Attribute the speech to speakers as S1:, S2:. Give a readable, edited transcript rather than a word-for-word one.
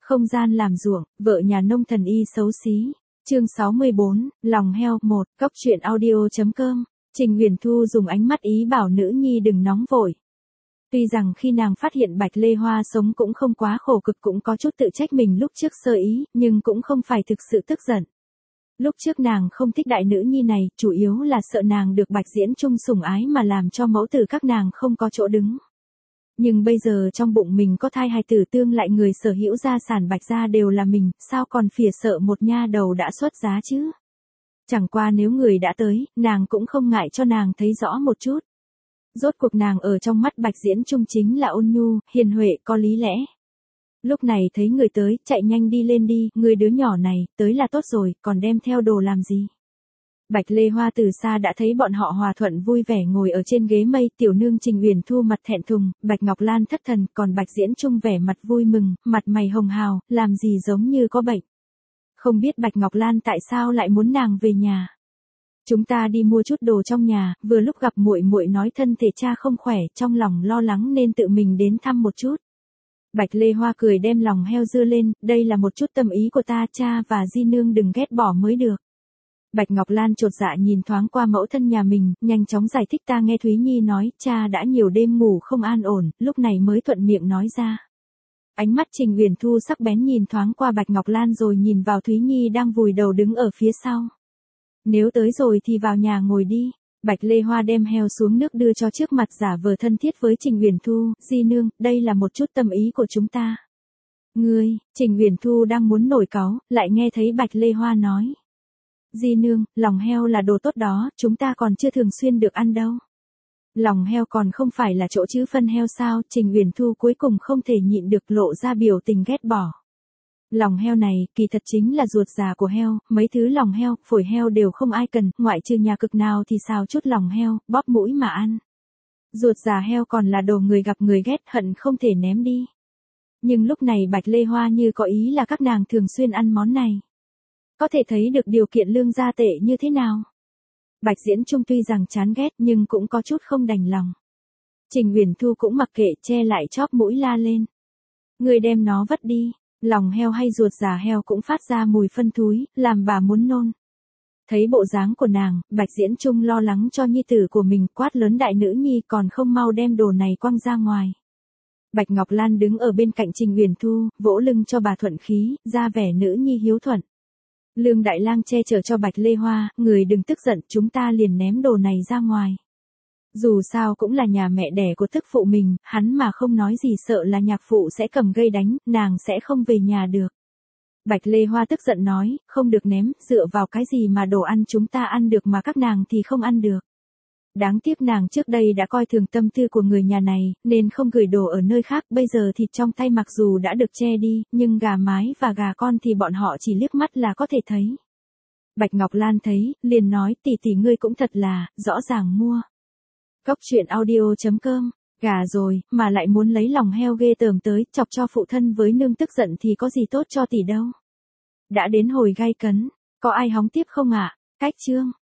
S1: Không gian làm ruộng, vợ nhà nông thần y xấu xí. Chương 64, lòng heo 1, Cóc truyện audio.com. Trình Uyển Thu dùng ánh mắt ý bảo nữ nhi đừng nóng vội. Tuy rằng khi nàng phát hiện Bạch Lê Hoa sống cũng không quá khổ cực, cũng có chút tự trách mình lúc trước sơ ý, nhưng cũng không phải thực sự tức giận. Lúc trước nàng không thích đại nữ nhi này, chủ yếu là sợ nàng được Bạch Diễn Trung sủng ái mà làm cho mẫu tử các nàng không có chỗ đứng. Nhưng bây giờ trong bụng mình có thai hài tử, tương lại người sở hữu gia sản Bạch gia đều là mình, sao còn phìa sợ một nha đầu đã xuất giá chứ? Chẳng qua nếu người đã tới, nàng cũng không ngại cho nàng thấy rõ một chút. Rốt cuộc nàng ở trong mắt Bạch Diễn Trung chính là ôn nhu, hiền huệ, có lý lẽ. Lúc này thấy người tới, chạy nhanh đi lên đi, người đứa nhỏ này, tới là tốt rồi, còn đem theo đồ làm gì? Bạch Lê Hoa từ xa đã thấy bọn họ hòa thuận vui vẻ ngồi ở trên ghế mây, tiểu nương Trình Uyển Thu mặt thẹn thùng, Bạch Ngọc Lan thất thần, còn Bạch Diễn Trung vẻ mặt vui mừng, mặt mày hồng hào, làm gì giống như có bệnh. Không biết Bạch Ngọc Lan tại sao lại muốn nàng về nhà. Chúng ta đi mua chút đồ trong nhà, vừa lúc gặp muội muội nói thân thể cha không khỏe, trong lòng lo lắng nên tự mình đến thăm một chút. Bạch Lê Hoa cười đem lòng heo dưa lên, đây là một chút tâm ý của ta, cha và di nương đừng ghét bỏ mới được. Bạch Ngọc Lan chột dạ nhìn thoáng qua mẫu thân nhà mình, nhanh chóng giải thích, ta nghe Thúy Nhi nói, cha đã nhiều đêm ngủ không an ổn, lúc này mới thuận miệng nói ra. Ánh mắt Trình Uyển Thu sắc bén nhìn thoáng qua Bạch Ngọc Lan rồi nhìn vào Thúy Nhi đang vùi đầu đứng ở phía sau. Nếu tới rồi thì vào nhà ngồi đi. Bạch Lê Hoa đem heo xuống nước đưa cho trước mặt, giả vờ thân thiết với Trình Uyển Thu, di nương, đây là một chút tâm ý của chúng ta. Ngươi, Trình Uyển Thu đang muốn nổi cáu, lại nghe thấy Bạch Lê Hoa nói. Di nương, lòng heo là đồ tốt đó, chúng ta còn chưa thường xuyên được ăn đâu. Lòng heo còn không phải là chỗ chữ phân heo sao? Trình Uyển Thu cuối cùng không thể nhịn được lộ ra biểu tình ghét bỏ. Lòng heo này, kỳ thật chính là ruột già của heo, mấy thứ lòng heo, phổi heo đều không ai cần, ngoại trừ nhà cực nào thì xào chút lòng heo, bóp mũi mà ăn. Ruột già heo còn là đồ người gặp người ghét, hận không thể ném đi. Nhưng lúc này Bạch Lê Hoa như có ý là các nàng thường xuyên ăn món này. Có thể thấy được điều kiện lương gia tệ như thế nào. Bạch Diễn Trung tuy rằng chán ghét nhưng cũng có chút không đành lòng. Trình Uyển Thu cũng mặc kệ, che lại chóp mũi la lên. Người đem nó vất đi. Lòng heo hay ruột già heo cũng phát ra mùi phân thúi, làm bà muốn nôn. Thấy bộ dáng của nàng, Bạch Diễn Trung lo lắng cho nhi tử của mình, quát lớn, đại nữ nhi còn không mau đem đồ này quăng ra ngoài. Bạch Ngọc Lan đứng ở bên cạnh Trình Uyển Thu, vỗ lưng cho bà thuận khí, ra vẻ nữ nhi hiếu thuận. Lương Đại Lang che chở cho Bạch Lê Hoa, người đừng tức giận, chúng ta liền ném đồ này ra ngoài. Dù sao cũng là nhà mẹ đẻ của tức phụ mình, hắn mà không nói gì sợ là nhạc phụ sẽ cầm gây đánh, nàng sẽ không về nhà được. Bạch Lê Hoa tức giận nói, không được ném, dựa vào cái gì mà đồ ăn chúng ta ăn được mà các nàng thì không ăn được. Đáng tiếc nàng trước đây đã coi thường tâm tư của người nhà này, nên không gửi đồ ở nơi khác, bây giờ thịt trong tay mặc dù đã được che đi, nhưng gà mái và gà con thì bọn họ chỉ liếc mắt là có thể thấy. Bạch Ngọc Lan thấy, liền nói, tỷ tỷ ngươi cũng thật là, rõ ràng mua. Cóc truyện audio.com, gà rồi, mà lại muốn lấy lòng heo ghê tởm tới, chọc cho phụ thân với nương tức giận thì có gì tốt cho tỷ đâu. Đã đến hồi gay cấn, có ai hóng tiếp không ạ? Cách chương.